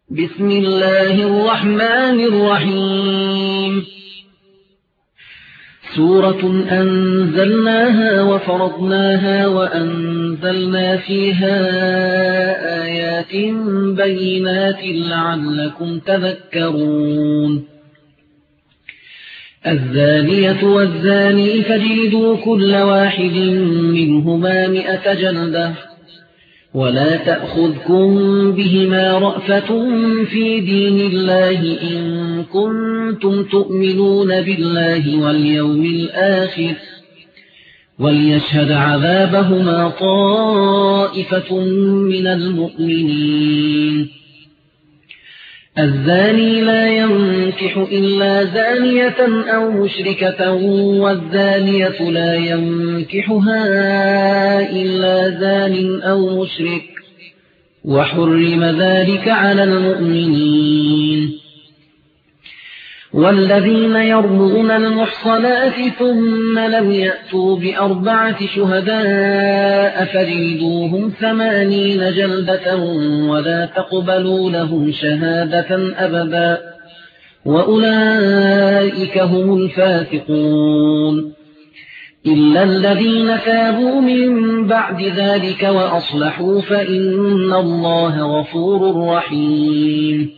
بسم الله الرحمن الرحيم سورة أنزلناها وفرضناها وأنزلنا فيها آيات بينات لعلكم تذكرون الزانية والزاني فاجلدوا كل واحد منهما 100 جلدة ولا تأخذكم بهما رأفة في دين الله إن كنتم تؤمنون بالله واليوم الآخر وليشهد عذابهما طائفة من المؤمنين الزاني لا ينكح إلا زانية أو مشركة والزانية لا ينكحها إلا زان أو مشرك وحرم ذلك على المؤمنين والذين يرمون المحصنات ثم لم يأتوا ب4 شهداء فاجلدوهم 80 جلدة ولا تقبلوا لهم شهادة أبدا وأولئك هم الفاسقون إلا الذين تابوا من بعد ذلك وأصلحوا فإن الله غفور رحيم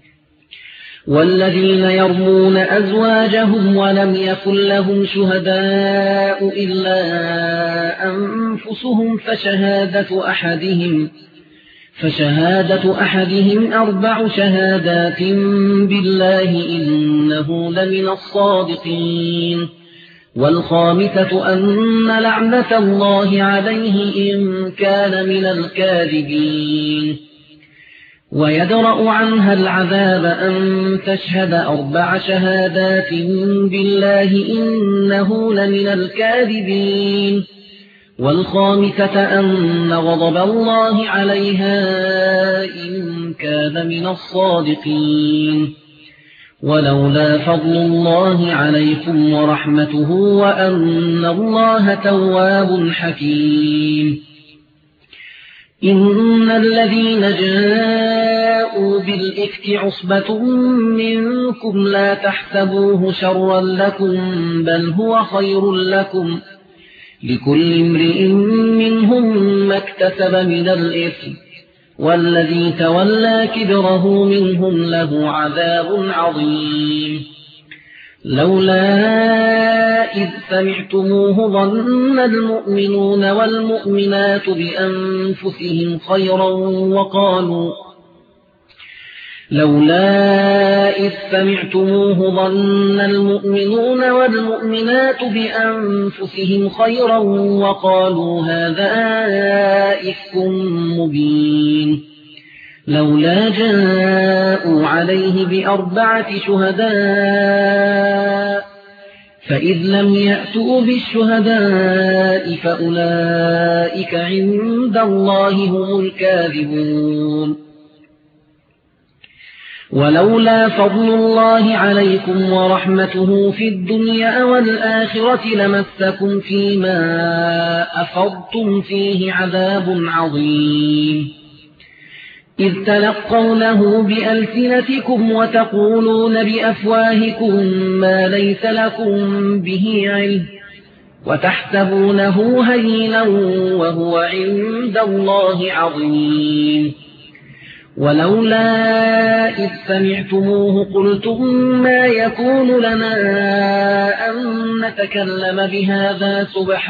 والذين يرمون أزواجهم ولم يكن لهم شهداء إلا أنفسهم فشهادة أحدهم 4 شهادات بالله إنه لمن الصادقين والخامسة أن لعنة الله عليه إن كان من الكاذبين ويدرأ عنها العذاب أن تشهد 4 شهادات بالله إنه لمن الكاذبين والخامسة أن غضب الله عليها إن كان من الصادقين ولولا فضل الله عليكم ورحمته وأن الله تواب حكيم إن الذين جاءوا بالإفك عصبة منكم لا تحسبوه شرا لكم بل هو خير لكم لكل امرئ منهم ما اكتسب من الإثم والذي تولى كبره منهم له عذاب عظيم لولا إذ سمعتموه ظن المؤمنون والمؤمنات بأنفسهم خيرا وقالوا هذا إفك مبين لولا جاءوا عليه ب4 شهداء فإذ لم يأتوا بالشهداء فأولئك عند الله هم الكاذبون ولولا فضل الله عليكم ورحمته في الدنيا والآخرة لمسكم فيما أفضتم فيه عذاب عظيم إذ تلقونه بألسنتكم وتقولون بأفواهكم ما ليس لكم به علم وتحسبونه هينا وهو عند الله عظيم ولولا إذ سمعتموه قلتم ما يكون لنا أن نتكلم بهذا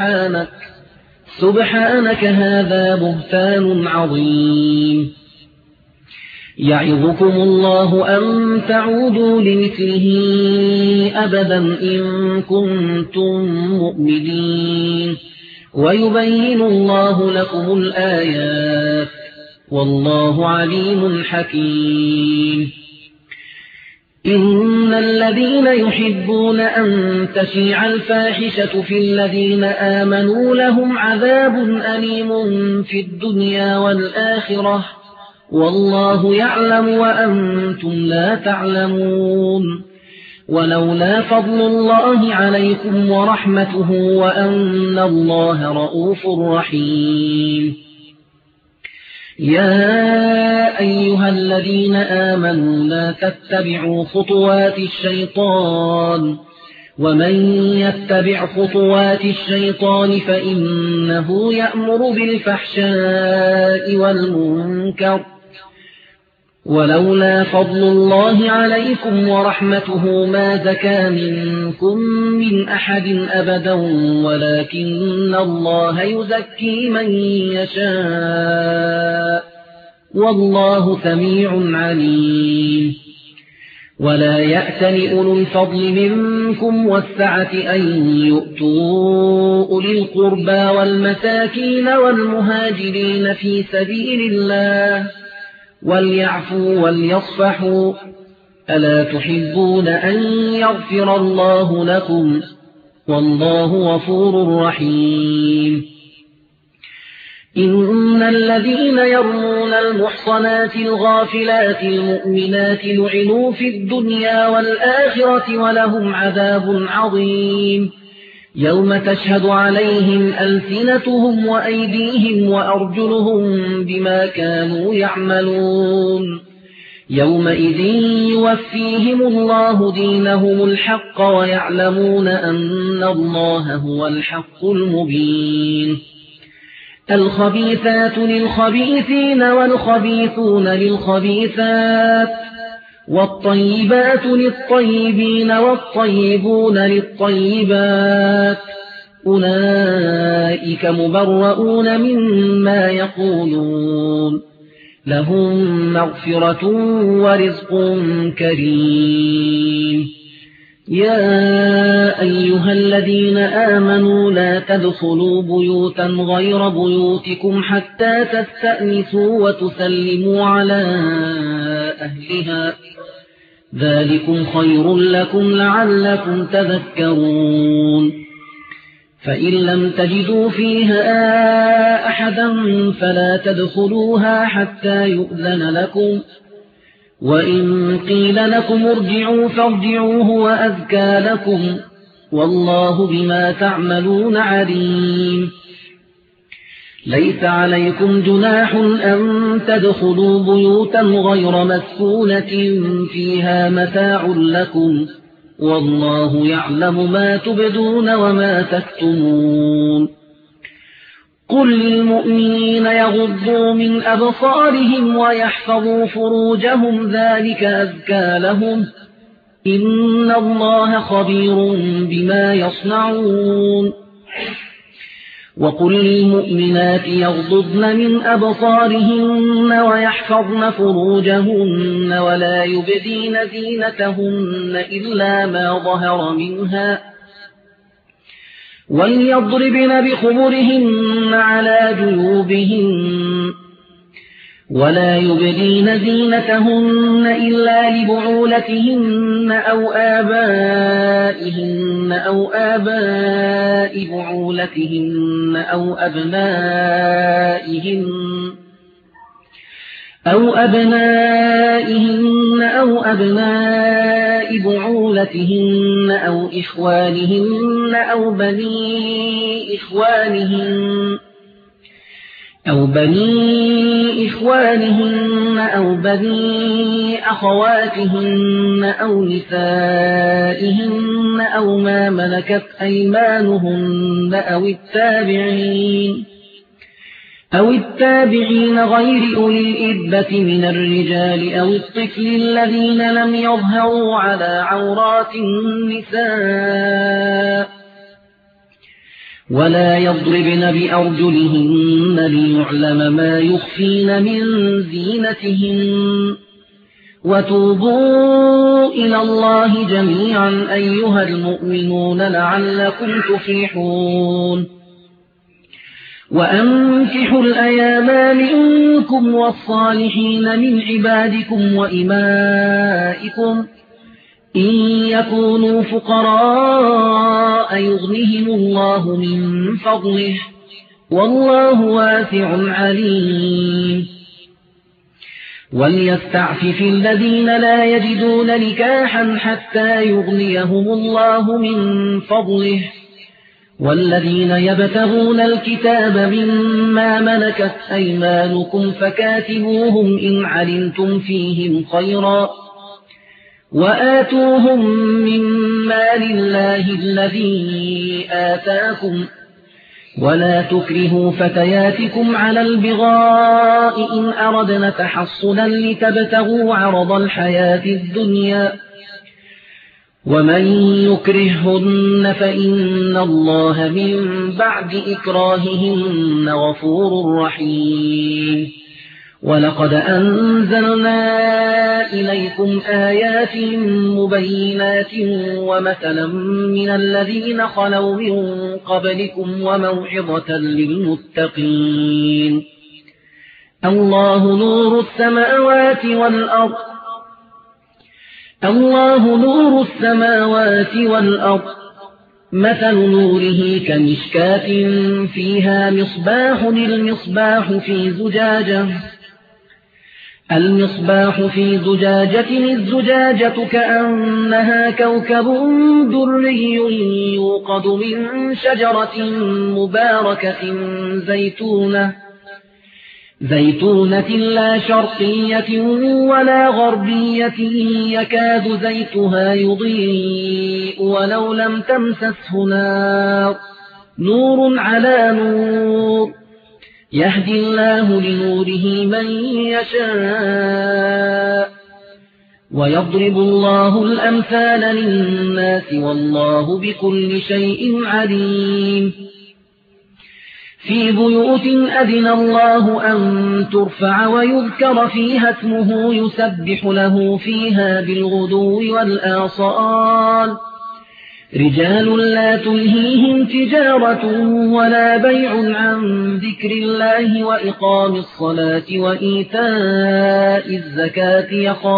سبحانك هذا بهتان عظيم يعظكم الله أن تعودوا لمثله أبدا إن كنتم مؤمنين ويبين الله لكم الآيات والله عليم حكيم إن الذين يحبون أن تشيع الفاحشة في الذين آمنوا لهم عذاب أليم في الدنيا والآخرة والله يعلم وأنتم لا تعلمون ولولا فضل الله عليكم ورحمته وأن الله رؤوف رحيم يا أيها الذين آمنوا لا تتبعوا خطوات الشيطان ومن يتبع خطوات الشيطان فإنه يأمر بالفحشاء والمنكر ولولا فضل الله عليكم ورحمته ما زكى منكم من أحد أبدا ولكن الله يزكي من يشاء والله سميع عليم ولا يأتل أولو الفضل منكم والسعة أن يؤتوا أولي القربى والمساكين والمهاجرين في سبيل الله وليعفوا وليصفحوا ألا تحبون أن يغفر الله لكم والله غفور رحيم إن الذين يرمون المحصنات الغافلات المؤمنات لعنوا في الدنيا والآخرة ولهم عذاب عظيم يوم تشهد عليهم ألسنتهم وأيديهم وأرجلهم بما كانوا يعملون يومئذ يوفيهم الله دينهم الحق ويعلمون أن الله هو الحق المبين الخبيثات للخبيثين والخبيثون للخبيثات والطيبات للطيبين والطيبون للطيبات أولئك مبرؤون مما يقولون لهم مغفرة ورزق كريم يا أيها الذين آمنوا لا تدخلوا بيوتا غير بيوتكم حتى تستأنسوا وتسلموا على أهلها ذلكم خير لكم لعلكم تذكرون فإن لم تجدوا فيها أحدا فلا تدخلوها حتى يؤذن لكم وإن قيل لكم ارجعوا فارجعوا هو أزكى لكم والله بما تعملون عليم ليس عليكم جناح أن تدخلوا بيوتا غير مسكونة فيها متاع لكم والله يعلم ما تبدون وما تكتمون قل للمؤمنين يغضوا من أبصارهم ويحفظوا فروجهم ذلك أزكى لهم إن الله خبير بما يصنعون وقل للمؤمنات يغضضن من أبصارهن ويحفظن فروجهن ولا يبدين زينتهن إلا ما ظهر منها وليضربن بخمرهن على جيوبهن ولا يبدين زينتهن إلا لبعولتهن أو آباء بعولتهن أو أبنائهن أو بعولتهن أو إخوانهن أو بني إخوانهن أو بني أخواتهن أو نسائهن أو ما ملكت أيمانهن أو التابعين غير أولي الإربة من الرجال أو الطفل الذين لم يظهروا على عورات النساء ولا يضربن بأرجلهن ليعلم ما يخفين من زينتهن وتوبوا إلى الله جميعا أيها المؤمنون لعلكم تفلحون وأنكحوا الأيام منكم والصالحين من عبادكم وإمائكم إن يكونوا فقراء يغنهم الله من فضله والله واسع عليم وليستعفف الذين لا يجدون نكاحا حتى يغنيهم الله من فضله والذين يبتغون الكتاب مما ملكت أيمانكم فكاتبوهم إن علمتم فيهم خيرا وآتوهم من مال الله الذي آتاكم ولا تكرهوا فتياتكم على البغاء إن أردنا تحصنا لتبتغوا عرض الحياة الدنيا ومن يكرههن فإن الله من بعد إكراههن غفور رحيم ولقد أنزلنا إليكم آيات مبينات ومثلا من الذين خلوا من قبلكم وموعظة للمتقين الله نور السماوات والأرض مثل نوره كمشكاة فيها مصباح المصباح في زجاجة الزجاجة كأنها كوكب دري يوقد من شجرة مباركة زيتونة لا شرقية ولا غربية يكاد زيتها يضيء ولو لم تمسسه نار نور على نور يهدي الله لنوره من يشاء ويضرب الله الأمثال للناس والله بكل شيء عليم في بيوت أذن الله أن ترفع ويذكر فيها اسمه يسبح له فيها بالغدو والآصال رجال لا تلهيهم تجارة ولا بيع عن ذكر الله وإقام الصلاة وإيتاء الزكاة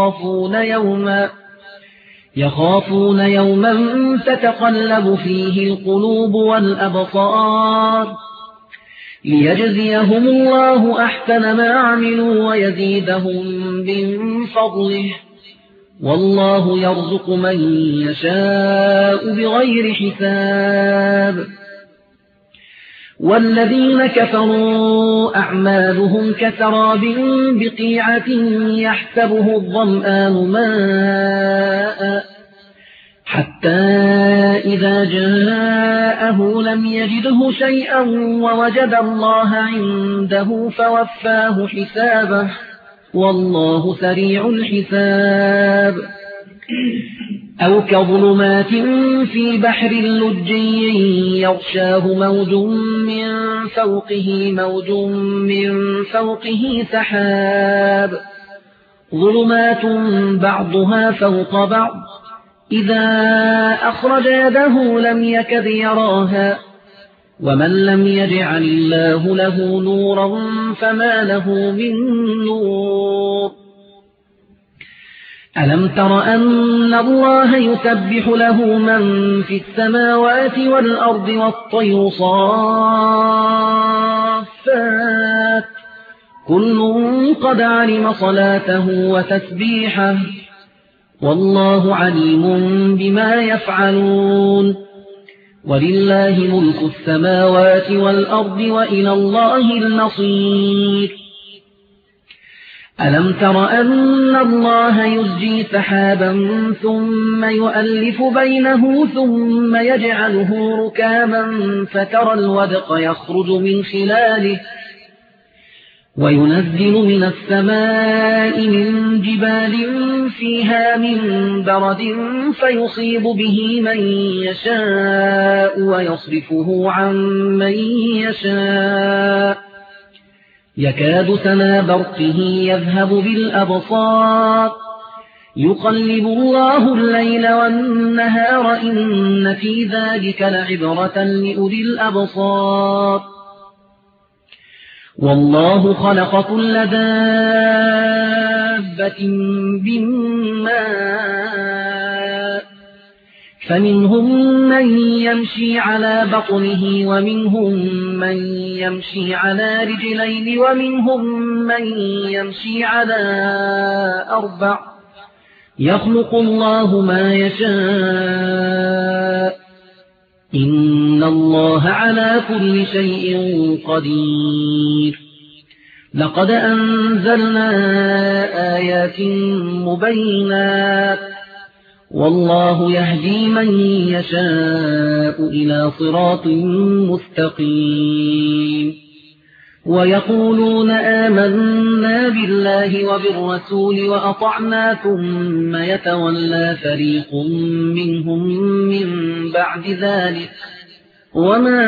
يخافون يوما تتقلب فيه القلوب والأبصار ليجزيهم الله أحسن ما عملوا ويزيدهم من فضله والله يرزق من يشاء بغير حساب والذين كفروا أعمالهم كسراب بقيعة يحسبه الظمآن ماء حتى إذا جاءه لم يجده شيئا ووجد الله عنده فوفاه حسابه والله سريع الحساب أو كظلمات في بحر لجي يغشاه موج من فوقه سحاب ظلمات بعضها فوق بعض إذا أخرج يده لم يكد يراها ومن لم يجعل الله له نورا فما له من نور ألم تر أن الله يسبح له من في السماوات والأرض والطير صافات كل قد علم صلاته وتسبيحه والله عليم بما يفعلون ولله ملك السماوات والأرض وإلى الله المصير ألم تر أن الله يزجي سحابا ثم يؤلف بينه ثم يجعله ركاما فترى الودق يخرج من خلاله وينزل من السماء من جبال فيها من برد فيصيب به من يشاء ويصرفه عن من يشاء يكاد سنا برقه يذهب بالأبصار يقلب الله الليل والنهار إن في ذلك لعبرة لأولي الأبصار والله خلق كل دابة بالماء فمنهم من يمشي على بطنه ومنهم من يمشي على رجلين ومنهم من يمشي على 4 يخلق الله ما يشاء إن الله على كل شيء قدير. لقد أنزلنا آيات مبينات والله يهدي من يشاء إلى صراط مستقيم. ويقولون آمنا بالله وبالرسول وأطعنا ثم يتولى فريق منهم من بعد ذلك وما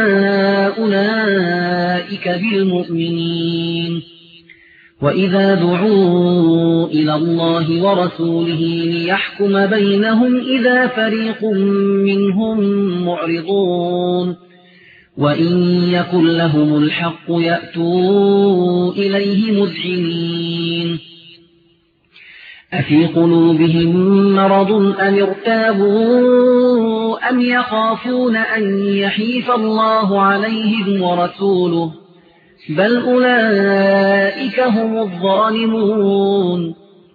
أولئك بالمؤمنين. وإذا دعوا إلى الله ورسوله ليحكم بينهم إذا فريق منهم معرضون وإن يكن لهم الحق يأتوا إليه مذعنين. أفي قلوبهم مرض أم ارتابوا أم يخافون أن يحيف الله عليهم ورسوله بل أولئك هم الظالمون.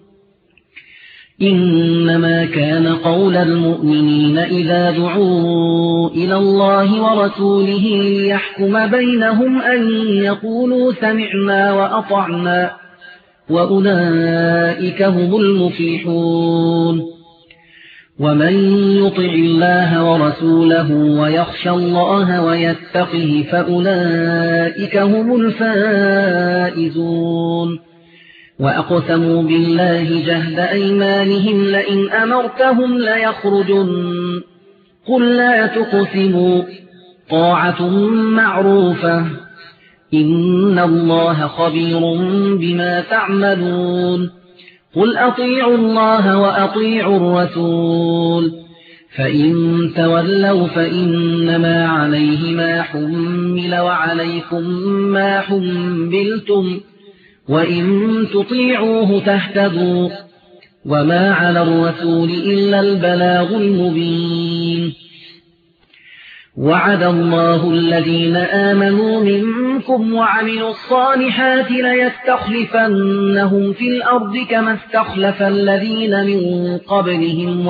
إنما كان قول المؤمنين إذا دعوا إلى الله ورسوله ليحكم بينهم أن يقولوا سمعنا وأطعنا وأولئك هم المفلحون. ومن يطع الله ورسوله ويخشى الله ويتقه فأولئك هم الفائزون. وأقسموا بالله جهد أيمانهم لئن أمرتهم ليخرجن قل لا تقسموا طاعة معروفة إن الله خبير بما تعملون. قل أطيعوا الله وأطيعوا الرسول فإن تولوا فإنما عليه ما حمل وعليكم ما حملتم وإن تطيعوه تهتدوا وما على الرسول إلا البلاغ المبين. وعد الله الذين آمنوا منكم وعملوا الصالحات ليستخلفنهم في الأرض كما استخلف الذين من قبلهم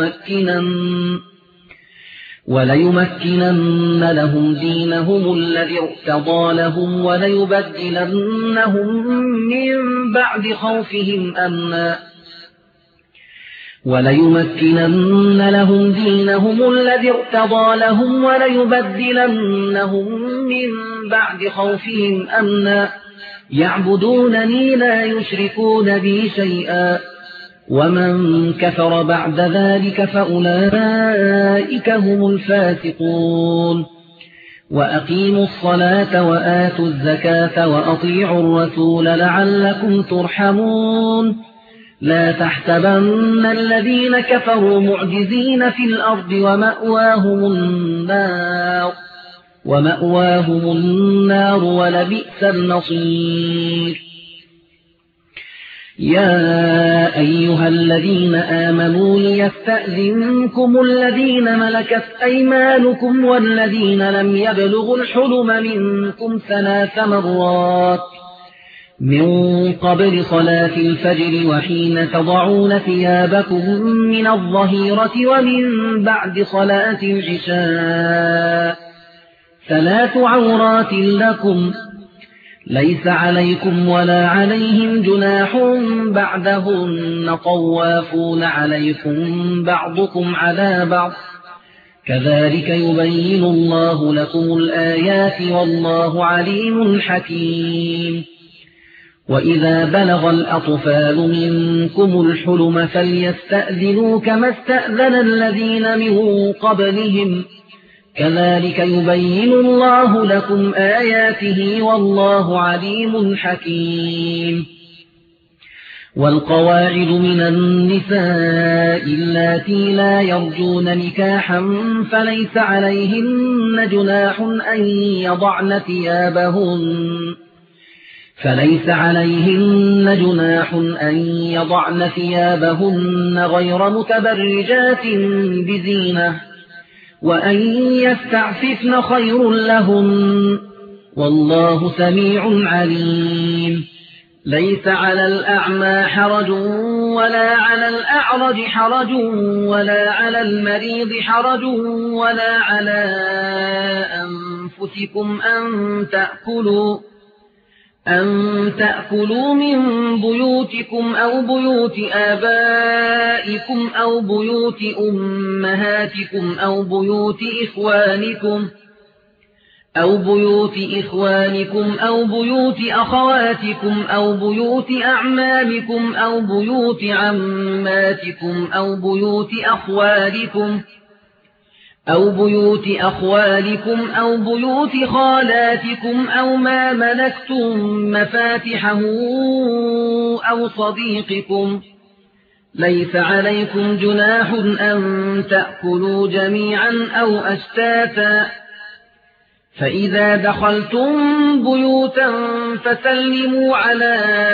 وليمكنن لهم دينهم الذي ارتضى لهم وليبدلنهم من بعد خوفهم أمنا يعبدونني لا يشركون بي شيئا ومن كفر بعد ذلك فأولئك هم الفاسقون. وأقيموا الصلاة وآتوا الزكاة وأطيعوا الرسول لعلكم ترحمون. لا تحسبن الذين كفروا معجزين في الأرض ومأواهم النار ولبئس المصير. يا أيها الذين آمنوا ليستأذنكم الذين ملكت أيمانكم والذين لم يبلغوا الحلم منكم 3 مرات من قبل صلاة الفجر وحين تضعون ثيابكم من الظهيرة ومن بعد صلاة العشاء 3 عورات لكم ليس عليكم ولا عليهم جناح بعدهن طوافون عليكم بعضكم على بعض كذلك يبين الله لكم الآيات والله عليم حكيم. وإذا بلغ الأطفال منكم الحلم فليستأذنوا كما استأذن الذين من قبلهم كذلك يبين الله لكم آياته والله عليم حكيم. والقواعد من النساء اللاتي لا يرجون نكاحا فليس عليهن جناح أن يضعن ثيابهن غير متبرجات بزينة وأن يستعففن خير لهن والله سميع عليم. ليس على الأعمى حرج ولا على الأعرج حرج ولا على المريض حرج ولا على أنفسكم أن تأكلوا من بيوتكم أو بيوت آبائكم أو بيوت أمهاتكم أو بيوت إخوانكم أو بيوت أخواتكم أو بيوت أعمامكم أو بيوت عماتكم أو بيوت أخوالكم أو بيوت خالاتكم أو ما ملكتم مفاتحه أو صديقكم. ليس عليكم جناح أن تأكلوا جميعا أو أشتاتا. فإذا دخلتم بيوتا فسلموا على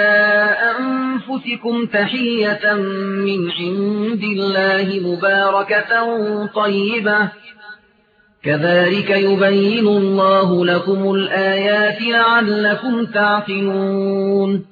أنفسكم تحية من عند الله مباركة طيبة. كذلك يبين الله لكم الآيات لعلكم تعقلون.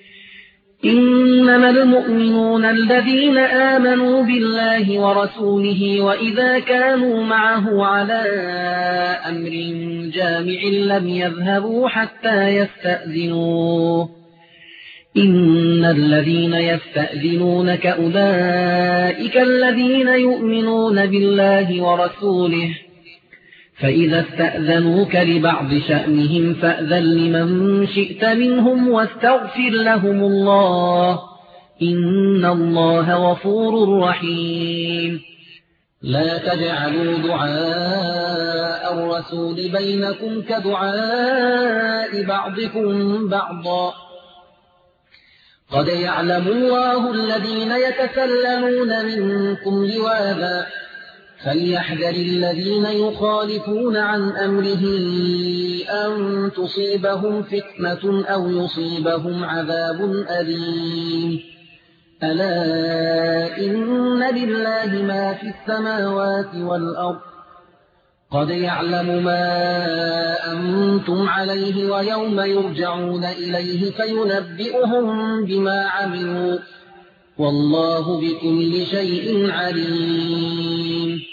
إنما المؤمنون الذين آمنوا بالله ورسوله وإذا كانوا معه على أمر جامع لم يذهبوا حتى يستأذنوه. إن الذين يستأذنونك أولئك الذين يؤمنون بالله ورسوله. فإذا استأذنوك لبعض شأنهم فأذن لمن شئت منهم واستغفر لهم الله. إن الله غفور رحيم. لا تجعلوا دعاء الرسول بينكم كدعاء بعضكم بعضا. قد يعلم الله الذين يتسللون منكم لواذا. فليحذر الذين يخالفون عن أمره أن تصيبهم فتنة أو يصيبهم عذاب أليم. ألا إن لله ما في السماوات والأرض. قد يعلم ما أنتم عليه ويوم يرجعون إليه فينبئهم بما عملوا. والله بكل شيء عليم.